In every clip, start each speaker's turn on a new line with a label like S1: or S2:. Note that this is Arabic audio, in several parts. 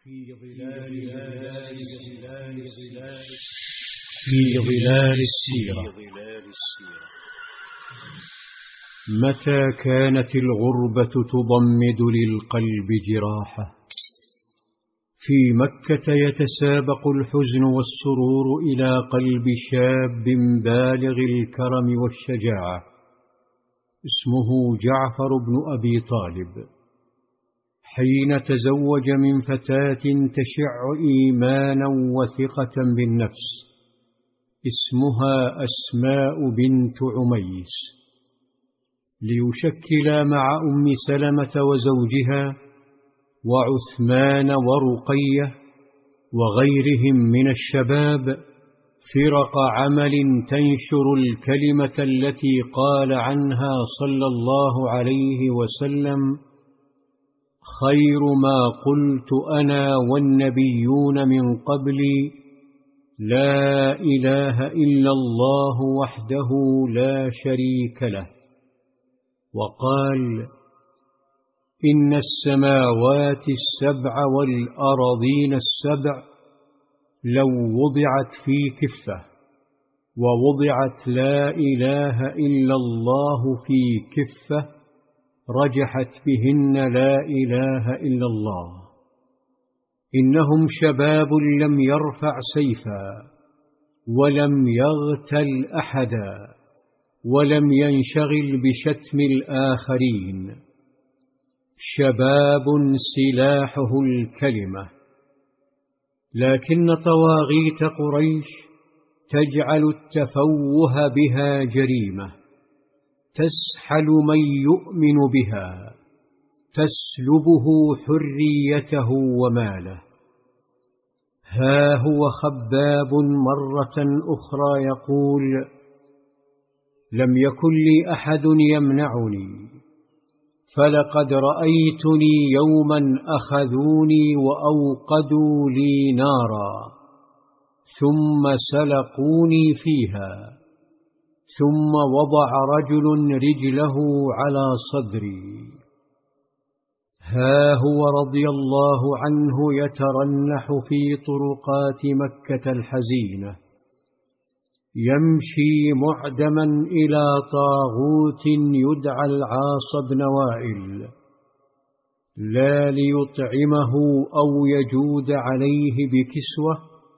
S1: في ظلال السيرة. متى كانت الغربة تضمد للقلب جراحه، في مكة يتسابق الحزن والسرور إلى قلب شاب بالغ الكرم والشجاعة، اسمه جعفر بن أبي طالب، حين تزوج من فتاة تشع إيمانا وثقة بالنفس، اسمها أسماء بنت عميس، ليشكلا مع أم سلمة وزوجها وعثمان ورقية وغيرهم من الشباب فرق عمل تنشر الكلمة التي قال عنها صلى الله عليه وسلم: خير ما قلت أنا والنبيون من قبلي لا إله إلا الله وحده لا شريك له. وقال: إن السماوات السبع والأراضين السبع لو وضعت في كفة ووضعت لا إله إلا الله في كفة رجحت بهن لا إله إلا الله. إنهم شباب لم يرفع سيفا ولم يغتل أحدا ولم ينشغل بشتم الآخرين، شباب سلاحه الكلمة. لكن طواغيت قريش تجعل التفوه بها جريمة، تسحل من يؤمن بها، تسلبه حريته وماله. ها هو خباب مرة أخرى يقول: لم يكن لي أحد يمنعني، فلقد رأيتني يوما أخذوني وأوقدوا لي نارا ثم سلقوني فيها، ثم وضع رجل رجله على صدري. ها هو رضي الله عنه يترنح في طرقات مكة الحزينة، يمشي معدما إلى طاغوت يدعى العاص بن وائل، لا ليطعمه أو يجود عليه بكسوة،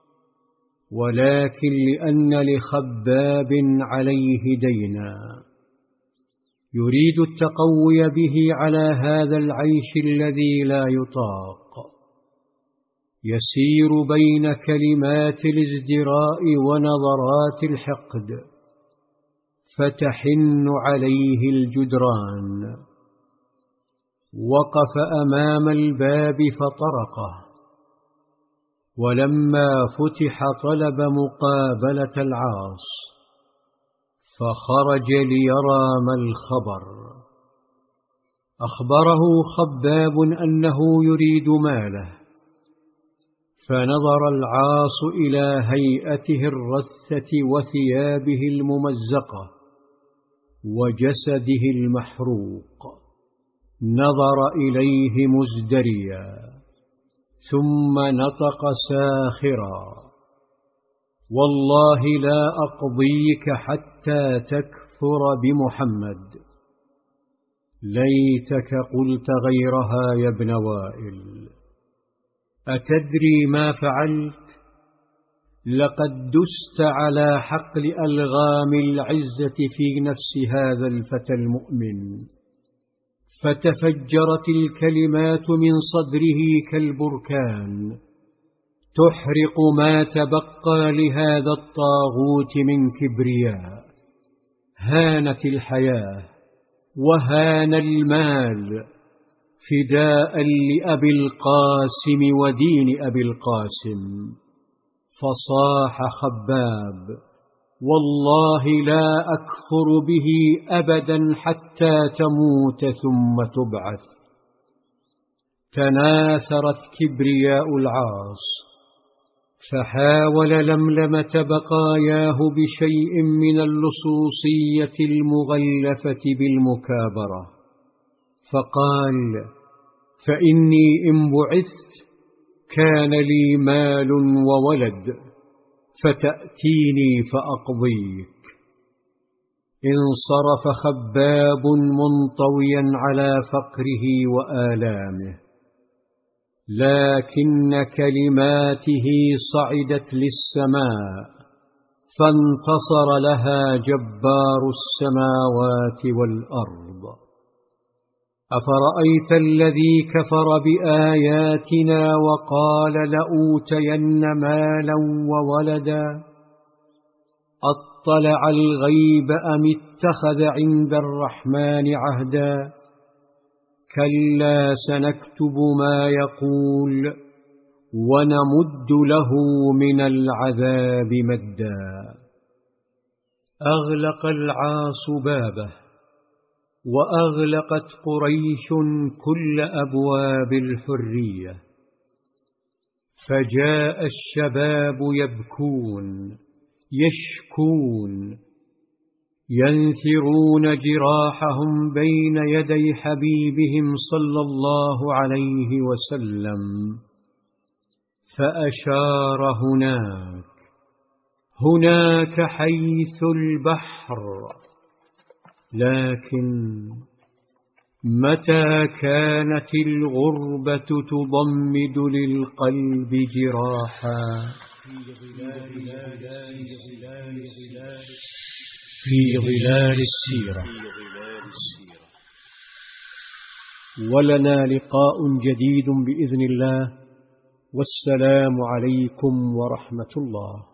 S1: ولكن لأن لخباب عليه دينا، يريد التقوي به على هذا العيش الذي لا يطاق. يسير بين كلمات الازدراء ونظرات الحقد، فتحن عليه الجدران. وقف أمام الباب فطرقه، ولما فتح طلب مقابلة العاص، فخرج ليرى ما الخبر. أخبره خباب أنه يريد ماله، فنظر العاص إلى هيئته الرثة وثيابه الممزقة وجسده المحروق، نظر إليه مزدريا، ثم نطق ساخرا: والله لا أقضيك حتى تكفر بمحمد. ليتك قلت غيرها يا ابن وائل. أتدري ما فعلت؟ لقد دست على حقل ألغام العزة في نفس هذا الفتى المؤمن، فتفجرت الكلمات من صدره كالبركان، تحرق ما تبقى لهذا الطاغوت من كبرياء. هانت الحياة وهان المال فداء لأبي القاسم ودين أبي القاسم. فصاح خباب: والله لا أكفر به أبدا حتى تموت ثم تبعث. تناثرت كبرياء العاص، فحاول لملمة بقاياه بشيء من اللصوصية المغلفة بالمكابرة، فقال: فإني إن بعثت كان لي مال وولد فتأتيني فأقضيك. انصرف خباب منطويا على فقره وآلامه، لكن كلماته صعدت للسماء فانتصر لها جبار السماوات والأرض. أفرأيت الذي كفر بآياتنا وقال لأوتين مالا وولدا أطلع الغيب أم اتخذ عند الرحمن عهدا؟ كلا سنكتب ما يقول ونمد له من العذاب مدا. أغلق العاص بابه، وأغلقت قريش كل أبواب الحرية، فجاء الشباب يبكون يشكون ينثرون جراحهم بين يدي حبيبهم صلى الله عليه وسلم، فأشار هناك حيث البحر. لكن متى كانت الغربة تضمد للقلب جراحا في ظلال السيرة. ولنا لقاء جديد بإذن الله، والسلام عليكم ورحمة الله.